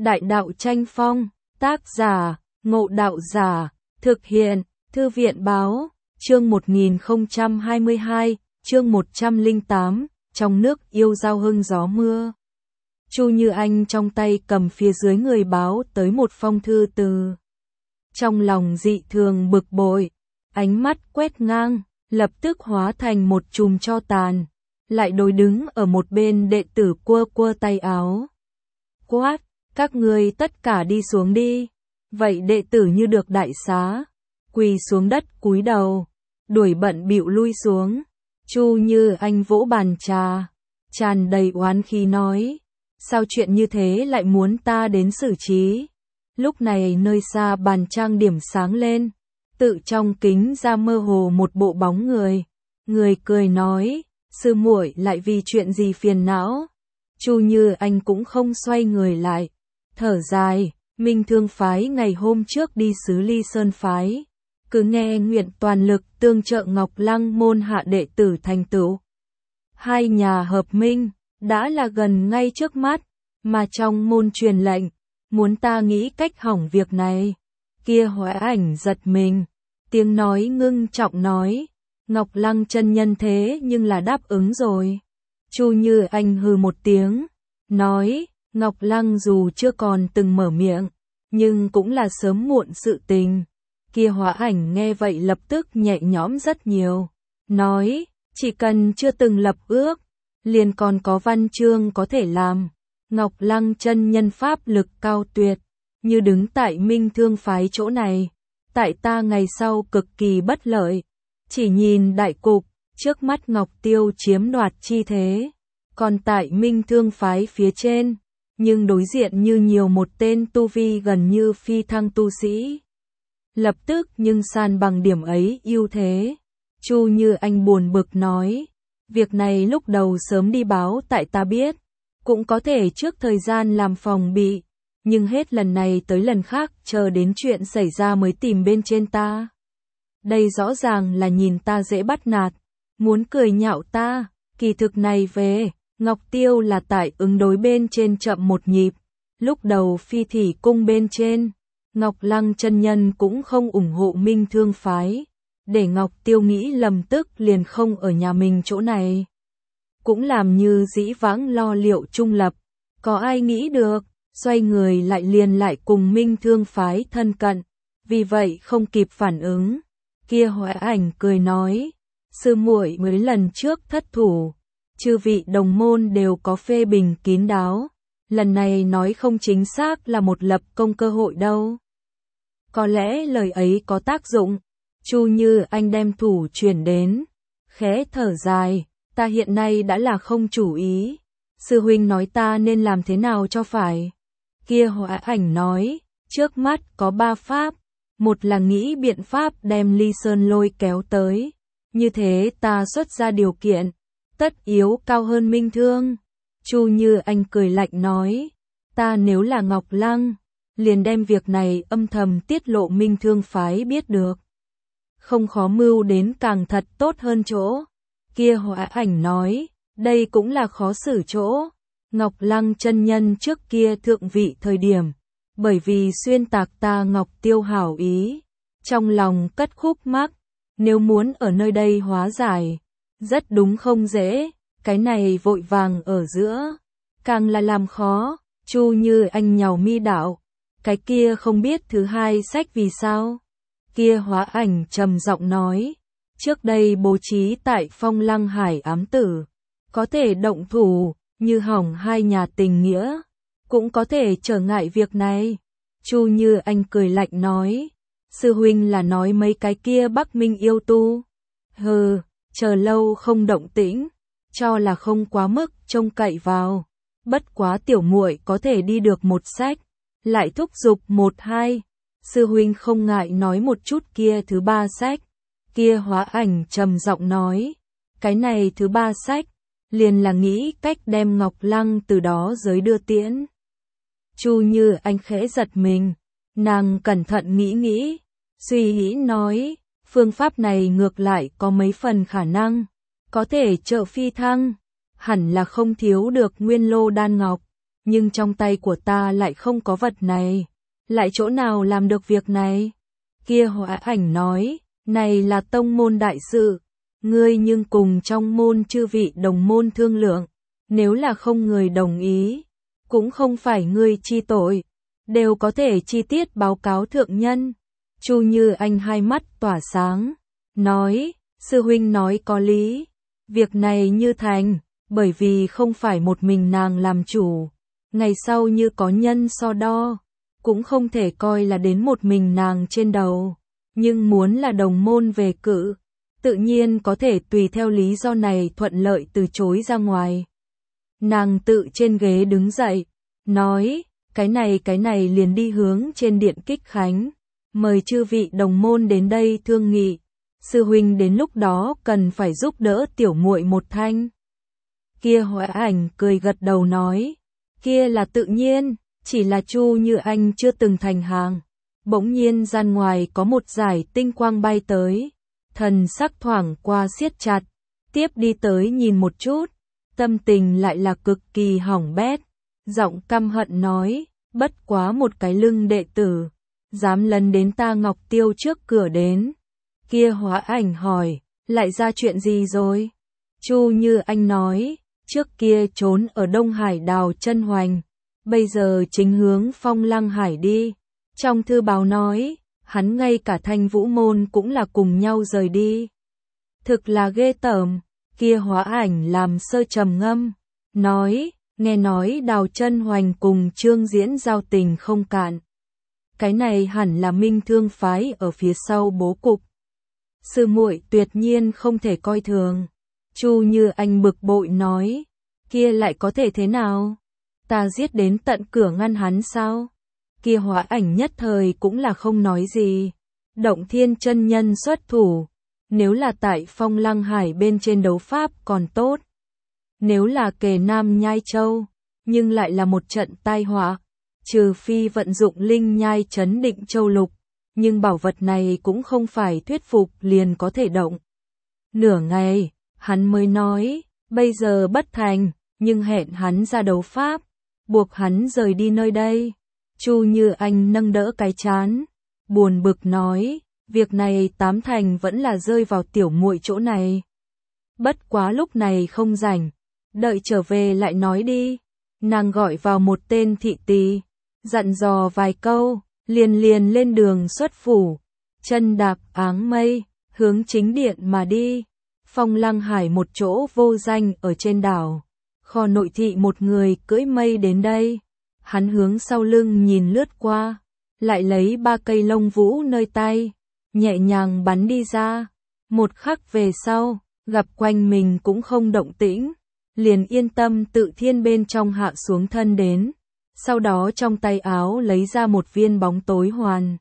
Đại đạo tranh phong, tác giả, Ngộ Đạo Giả, thực hiện, Thư viện báo, chương 1022, chương 108, trong nước yêu giao hưng gió mưa. Chu Như Anh trong tay cầm phía dưới người báo tới một phong thư từ. Trong lòng dị thường bực bội, ánh mắt quét ngang, lập tức hóa thành một chùm tro tàn, lại đối đứng ở một bên đệ tử quơ quơ tay áo. Quát, các ngươi tất cả đi xuống đi. Vậy đệ tử như được đại xá, quỳ xuống đất cúi đầu, đuổi bận bịu lui xuống. Chu Như Anh vỗ bàn trà, tràn đầy oán khí nói, sao chuyện như thế lại muốn ta đến xử trí? Lúc này nơi xa bàn trang điểm sáng lên, tự trong kính ra mơ hồ một bộ bóng người. Người cười nói, sư muội lại vì chuyện gì phiền não? Chu Như Anh cũng không xoay người lại, thở dài, Minh Thương phái ngày hôm trước đi xứ Ly Sơn phái, cứ nghe nguyện toàn lực tương trợ Ngọc Lăng môn hạ đệ tử thành tựu. Hai nhà hợp minh, đã là gần ngay trước mắt, mà trong môn truyền lệnh, muốn ta nghĩ cách hỏng việc này. Kia Hóa Ảnh giật mình, tiếng nói ngưng trọng nói, Ngọc Lăng chân nhân thế nhưng là đáp ứng rồi. Chu Như Anh hừ một tiếng, nói, Ngọc Lăng dù chưa còn từng mở miệng, nhưng cũng là sớm muộn sự tình. Kia Hóa Ảnh nghe vậy lập tức nhẹ nhõm rất nhiều, nói, chỉ cần chưa từng lập ước, liền còn có văn chương có thể làm. Ngọc Lăng chân nhân pháp lực cao tuyệt, như đứng tại Minh Thương phái chỗ này, tại ta ngày sau cực kỳ bất lợi. Chỉ nhìn đại cục, trước mắt Ngọc Tiêu chiếm đoạt chi thế, còn tại Minh Thương phái phía trên, nhưng đối diện như nhiều một tên tu vi gần như phi thăng tu sĩ. Lập tức nhưng san bằng điểm ấy ưu thế. Chu Như Anh buồn bực nói, việc này lúc đầu sớm đi báo tại ta biết, cũng có thể trước thời gian làm phòng bị, nhưng hết lần này tới lần khác chờ đến chuyện xảy ra mới tìm bên trên ta. Đây rõ ràng là nhìn ta dễ bắt nạt, muốn cười nhạo ta. Kỳ thực này về, Ngọc Tiêu là tại ứng đối bên trên chậm một nhịp. Lúc đầu Phi Thỉ cung bên trên, Ngọc Lăng chân nhân cũng không ủng hộ Minh Thương phái, để Ngọc Tiêu nghĩ lầm tức liền không ở nhà mình chỗ này. Cũng làm như dĩ vãng lo liệu trung lập, có ai nghĩ được, xoay người lại liền lại cùng Minh Thương phái thân cận, vì vậy không kịp phản ứng. Kia Hóa Ảnh cười nói, sư muội mấy lần trước thất thủ, chư vị đồng môn đều có phê bình kín đáo, lần này nói không chính xác là một lập công cơ hội đâu. Có lẽ lời ấy có tác dụng. Chu Như Anh đem thủ chuyển đến, khẽ thở dài, ta hiện nay đã là không chủ ý, sư huynh nói ta nên làm thế nào cho phải. Kia Hóa Ảnh nói, trước mắt có 3 pháp, một là nghĩ biện pháp đem Ly Sơn lôi kéo tới, như thế ta xuất ra điều kiện, tất yếu cao hơn Minh Thương. Chu Như Anh cười lạnh nói, ta nếu là Ngọc Lăng, liền đem việc này âm thầm tiết lộ Minh Thương phái biết được, không khó mưu đến càng thật tốt hơn chỗ. Kia Hóa Ảnh nói, đây cũng là khó xử chỗ. Ngọc Lăng chân nhân trước kia thượng vị thời điểm, bởi vì xuyên tạc ta Ngọc Tiêu hảo ý, trong lòng cất khúc mắc, nếu muốn ở nơi đây hóa giải, rất đúng không dễ, cái này vội vàng ở giữa, càng là làm khó. Chu Như Anh nhàu mi đạo, cái kia không biết thứ hai sách vì sao. Kia Hóa Ảnh trầm giọng nói, trước đây bố trí tại Phong Lăng Hải ám tử, có thể động thủ, như hỏng hai nhà tình nghĩa, cũng có thể trở ngại việc này. Chu Như Anh cười lạnh nói, sư huynh là nói mấy cái kia Bắc Minh yêu tu. Hừ, chờ lâu không động tĩnh, cho là không quá mức trông cậy vào. Bất quá tiểu muội có thể đi được một sách, lại thúc giục 1-2. Sư huynh không ngại nói một chút kia thứ 3 sách. Kia Hóa Ảnh trầm giọng nói, cái này thứ 3 sách, liền là nghĩ cách đem Ngọc Lăng từ đó giới đưa tiễn. Chu Như Anh khẽ giật mình, nàng cẩn thận nghĩ, suy nghĩ nói, phương pháp này ngược lại có mấy phần khả năng, có thể trợ phi thăng, hẳn là không thiếu được Nguyên Lô đan ngọc. nhưng trong tay của ta lại không có vật này, lại chỗ nào làm được việc này? Kia Hóa Ảnh nói, này là tông môn đại sự, ngươi nhưng cùng trong môn chư vị đồng môn thương lượng, nếu là không người đồng ý, cũng không phải ngươi chi tội, đều có thể chi tiết báo cáo thượng nhân. Chu Như Anh hai mắt tỏa sáng, nói, sư huynh nói có lý, việc này như thành, bởi vì không phải một mình nàng làm chủ, ngày sau như có nhân so đo, cũng không thể coi là đến một mình nàng trên đầu, nhưng muốn là đồng môn về cự, tự nhiên có thể tùy theo lý do này thuận lợi từ chối ra ngoài. Nàng tự trên ghế đứng dậy, nói, cái này liền đi hướng trên điện Kích Khánh, mời chư vị đồng môn đến đây thương nghị, sư huynh đến lúc đó cần phải giúp đỡ tiểu muội một thanh. Kia Hóa Ảnh cười gật đầu nói, kia là tự nhiên, chỉ là Chu Như Anh chưa từng thành hàng. Bỗng nhiên gian ngoài có một dải tinh quang bay tới, thần sắc thoảng qua siết chặt, tiếp đi tới nhìn một chút, tâm tình lại là cực kỳ hỏng bét, giọng căm hận nói, bất quá một cái lưng đệ tử, dám lấn đến ta Ngọc Tiêu trước cửa đến. Kia Hóa Ảnh hỏi, lại ra chuyện gì rồi? Chu Như Anh nói, trước kia trốn ở Đông Hải đào chân hoành, bây giờ chính hướng Phong Lăng Hải đi. Trong thư báo nói, hắn ngay cả Thanh Vũ môn cũng là cùng nhau rời đi. Thực là ghê tởm. Kia Hóa Ảnh làm sơ trầm ngâm, nói, nghe nói đào chân hoành cùng Trương Diễn giao tình không cạn. Cái này hẳn là Minh Thương phái ở phía sau bố cục. Sư muội tuyệt nhiên không thể coi thường. Chu Như Anh bực bội nói, kia lại có thể thế nào? Ta giết đến tận cửa ngăn hắn sao? Kia Hóa Ảnh nhất thời cũng là không nói gì. Động Thiên chân nhân xuất thủ, nếu là tại Phong Lăng Hải bên trên đấu pháp còn tốt. Nếu là kề Nam Nhai Châu, nhưng lại là một trận tai họa, trừ phi vận dụng linh nhai chấn định châu lục, nhưng bảo vật này cũng không phải thuyết phục liền có thể động. Nửa ngày, hắn mới nói, bây giờ bất thành, nhưng hẹn hắn ra đấu pháp, buộc hắn rời đi nơi đây. Chu Như Anh nâng đỡ cái trán, buồn bực nói, việc này tám thành vẫn là rơi vào tiểu muội chỗ này. Bất quá lúc này không rảnh, đợi trở về lại nói đi. Nàng gọi vào một tên thị tỳ, dặn dò vài câu, liền lên đường xuất phủ, chân đạp áng mây, hướng chính điện mà đi. Phong Lăng Hải một chỗ vô danh ở trên đảo, kho nội thị một người cưỡi mây đến đây. Hắn hướng sau lưng nhìn lướt qua, lại lấy 3 cây lông vũ nơi tay, nhẹ nhàng bắn đi ra. Một khắc về sau, gặp quanh mình cũng không động tĩnh, liền yên tâm tự thiên bên trong hạ xuống thân đến. Sau đó trong tay áo lấy ra một viên bóng tối hoàn,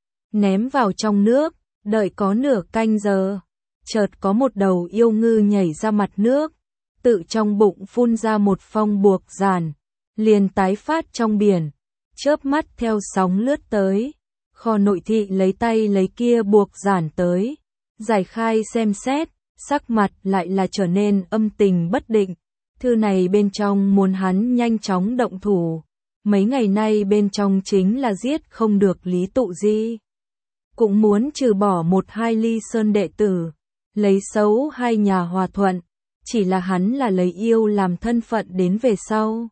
ném vào trong nước, đợi có nửa canh giờ, chợt có một đầu yêu ngư nhảy ra mặt nước, tự trong bụng phun ra một phong buộc giản, liền tái phát trong biển, chớp mắt theo sóng lướt tới. Kho nội thị lấy tay lấy kia buộc giản tới, giải khai xem xét, sắc mặt lại là trở nên âm tình bất định. Thư này bên trong muốn hắn nhanh chóng động thủ, mấy ngày nay bên trong chính là giết không được Lý Tụ Di, cũng muốn trừ bỏ 1-2 ly sơn đệ tử, lấy xấu hai nhà hòa thuận, chỉ là hắn là lấy yêu làm thân phận đến về sau.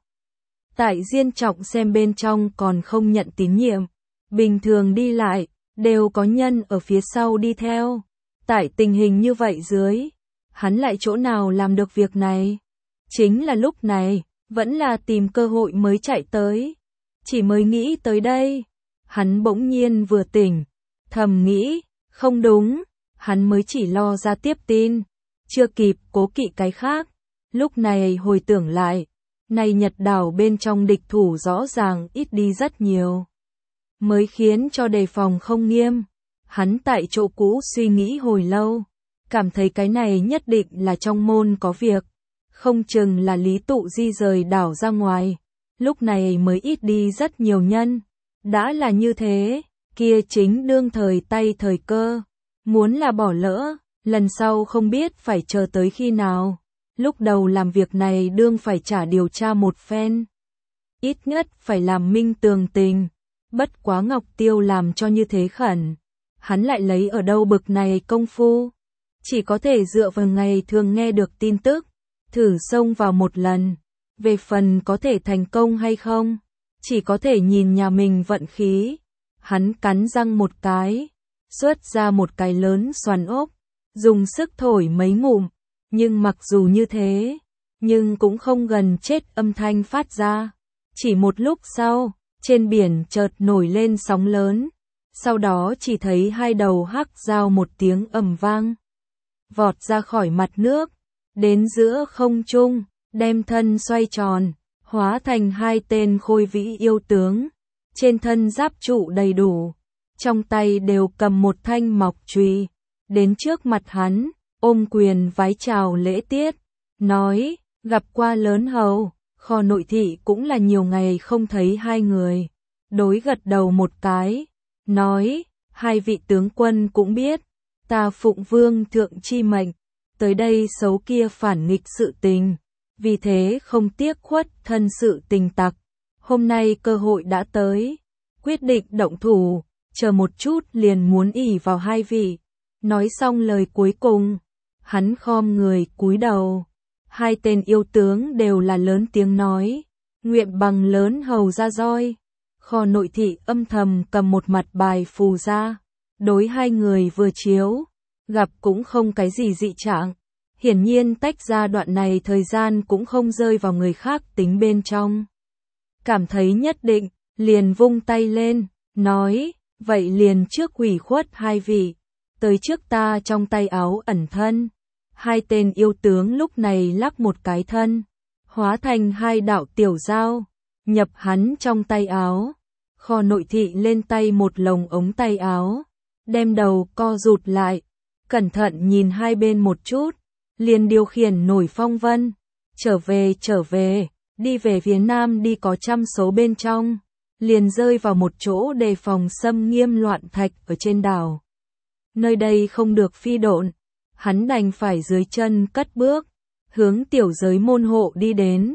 Tại Diên Trọng xem bên trong còn không nhận tín nhiệm, bình thường đi lại, đều có nhân ở phía sau đi theo. Tại tình hình như vậy dưới, hắn lại chỗ nào làm được việc này? Chính là lúc này, vẫn là tìm cơ hội mới chạy tới. Chỉ mới nghĩ tới đây, hắn bỗng nhiên vừa tỉnh, thầm nghĩ, không đúng, hắn mới chỉ lo ra tiếp tin, chưa kịp cố kỵ cái khác. Lúc này hồi tưởng lại, này Nhật đảo bên trong địch thủ rõ ràng ít đi rất nhiều, mới khiến cho đề phòng không nghiêm. Hắn tại chỗ cũ suy nghĩ hồi lâu, cảm thấy cái này nhất định là trong môn có việc, không chừng là Lý Tụ Di rời đảo ra ngoài, lúc này mới ít đi rất nhiều nhân. Đã là như thế, kia chính đương thời tay thời cơ, muốn là bỏ lỡ, lần sau không biết phải chờ tới khi nào. Lúc đầu làm việc này đương phải trả điều tra một phen. ít nhất phải làm minh tường tình. Bất quá Ngọc Tiêu làm cho như thế khẩn, hắn lại lấy ở đâu bực này công phu, chỉ có thể dựa vào ngày thường nghe được tin tức, thử xông vào một lần, về phần có thể thành công hay không, chỉ có thể nhìn nhà mình vận khí. Hắn cắn răng một cái, xuất ra một cái lớn xoàn ốc, dùng sức thổi mấy ngụm, nhưng mặc dù như thế, nhưng cũng không gần chết âm thanh phát ra. Chỉ một lúc sau, trên biển chợt nổi lên sóng lớn, sau đó chỉ thấy hai đầu hắc dao một tiếng ầm vang, vọt ra khỏi mặt nước, đến giữa không trung, đem thân xoay tròn, hóa thành hai tên khôi vĩ yêu tướng, trên thân giáp trụ đầy đủ, trong tay đều cầm một thanh mọc chùy, đến trước mặt hắn, ôm quyền vái chào lễ tiết, nói, gặp qua lớn hầu. Kho nội thị cũng là nhiều ngày không thấy hai người, đối gật đầu một cái, nói, hai vị tướng quân cũng biết, ta phụng vương thượng chi mệnh, tới đây xấu kia phản nghịch sự tình, vì thế không tiếc khuất thân sự tình tặc, hôm nay cơ hội đã tới, quyết định động thủ, chờ một chút liền muốn ỷ vào hai vị. Nói xong lời cuối cùng, hắn khom người cúi đầu. Hai tên yêu tướng đều là lớn tiếng nói, nguyện bằng lớn hầu ra roi. Kho nội thị âm thầm cầm một mặt bài phù ra, đối hai người vừa chiếu, gặp cũng không cái gì dị trạng. Hiển nhiên tách ra đoạn này thời gian cũng không rơi vào người khác tính bên trong. Cảm thấy nhất định, liền vung tay lên, nói, vậy liền trước ủy khuất hai vị, tới trước ta trong tay áo ẩn thân. Hai tên yêu tướng lúc này lắc một cái thân, hóa thành hai đạo tiểu dao, nhập hắn trong tay áo. Kho nội thị lên tay một lồng ống tay áo, đem đầu co rụt lại, cẩn thận nhìn hai bên một chút, liền điều khiển nổi phong vân, trở về, đi về phía nam đi có trăm số bên trong, liền rơi vào một chỗ đề phòng xâm nghiêm loạn thạch ở trên đảo. Nơi đây không được phi độn, hắn đành phải dưới chân cất bước, hướng tiểu giới môn hộ đi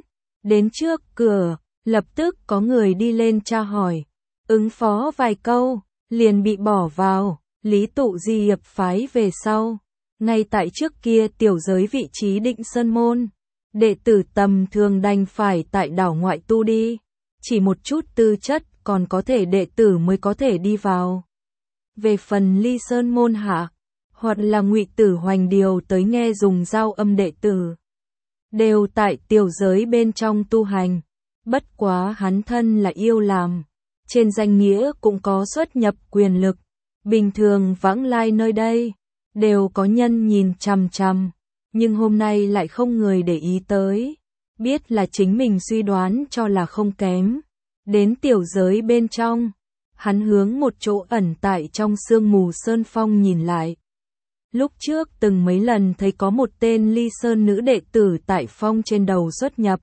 đến trước cửa, lập tức có người đi lên tra hỏi, ứng phó vài câu, liền bị bỏ vào, Lý Tụ Di hiệp phái về sau, ngay tại trước kia tiểu giới vị trí Định Sơn môn, đệ tử tầm thường đành phải tại đảo ngoại tu đi, chỉ một chút tư chất còn có thể đệ tử mới có thể đi vào. Về phần Ly Sơn môn hạ, hoặc là Ngụy Tử Hoành điều tới nghe dùng giao âm đệ tử, đều tại tiểu giới bên trong tu hành, bất quá hắn thân là yêu làm, trên danh nghĩa cũng có xuất nhập quyền lực, bình thường vãng lai nơi đây, đều có nhân nhìn chằm chằm, nhưng hôm nay lại không người để ý tới, biết là chính mình suy đoán cho là không kém, đến tiểu giới bên trong, hắn hướng một chỗ ẩn tại trong sương mù sơn phong nhìn lại. Lúc trước từng mấy lần thấy có một tên Ly Sơn nữ đệ tử tại phong trên đầu xuất nhập,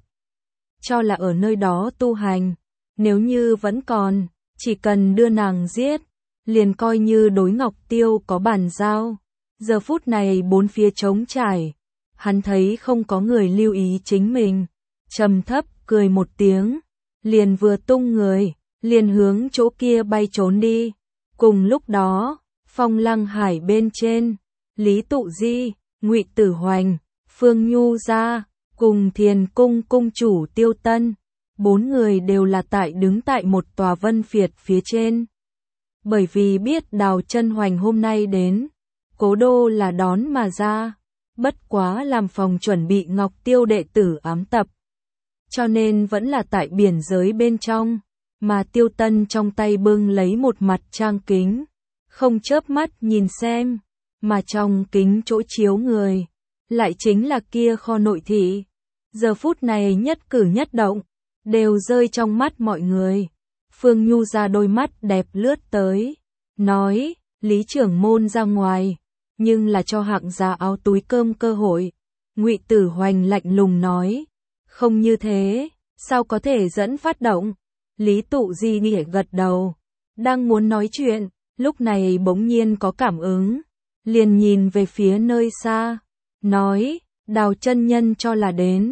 cho là ở nơi đó tu hành, nếu như vẫn còn, chỉ cần đưa nàng giết, liền coi như đối Ngọc Tiêu có bàn giao. Giờ phút này bốn phía trống trải, hắn thấy không có người lưu ý chính mình, trầm thấp cười một tiếng, liền vừa tung người, liền hướng chỗ kia bay trốn đi. Cùng lúc đó, Phong Lăng Hải bên trên, Lý Tụ Di, Ngụy Tử Hoành, Phương Nhu Gia, cùng Thiền Cung cung chủ Tiêu Tân, bốn người đều là đứng tại một tòa vân phiệt phía trên. Bởi vì biết Đào Chân Hoành hôm nay đến, cố đô là đón mà ra, bất quá làm phòng chuẩn bị Ngọc Tiêu đệ tử ám tập, cho nên vẫn là tại biển giới bên trong, mà Tiêu Tân trong tay bưng lấy một mặt trang kính, không chớp mắt nhìn xem, mà trong kính chỗ chiếu người, lại chính là kia kho nội thị. Giờ phút này nhất cử nhất động, đều rơi trong mắt mọi người. Phương Nhu ra đôi mắt đẹp lướt tới, nói, Lý trưởng môn ra ngoài, nhưng là cho hạng giá áo túi cơm cơ hội. Ngụy Tử Hoành lạnh lùng nói, không như thế, sao có thể dẫn phát động? Lý Tụ Di nghĩa gật đầu, đang muốn nói chuyện, lúc này bỗng nhiên có cảm ứng, liền nhìn về phía nơi xa, nói, Đào chân nhân cho là đến,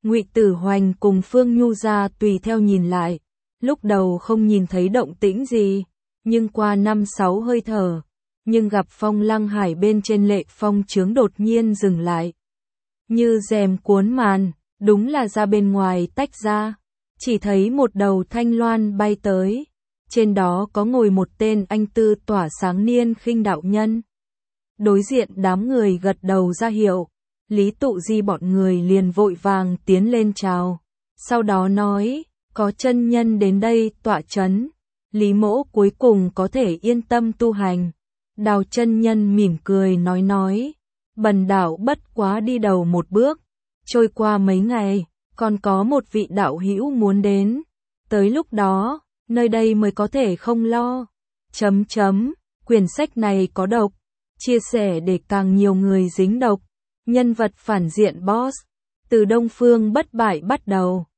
Ngụy Tử Hoành cùng Phương Nhu ra tùy theo nhìn lại, lúc đầu không nhìn thấy động tĩnh gì, nhưng qua 5-6 hơi thở, nhưng gặp Phong Lăng Hải bên trên Lệ Phong Chướng đột nhiên dừng lại. Như rèm cuốn màn, đúng là ra bên ngoài tách ra, chỉ thấy một đầu thanh loan bay tới, trên đó có ngồi một tên anh tư tỏa sáng niên khinh đạo nhân. Đối diện đám người gật đầu ra hiệu, Lý Tụ Di bọn người liền vội vàng tiến lên chào, sau đó nói, có chân nhân đến đây tọa chấn, Lý Mỗ cuối cùng có thể yên tâm tu hành. Đào chân nhân mỉm cười nói, bần đạo bất quá đi đầu một bước, trôi qua mấy ngày, còn có một vị đạo hữu muốn đến, tới lúc đó, nơi đây mới có thể không lo. Quyển sách này có độc, chia sẻ để càng nhiều người dính độc. Nhân vật phản diện boss, từ Đông Phương bất bại bắt đầu.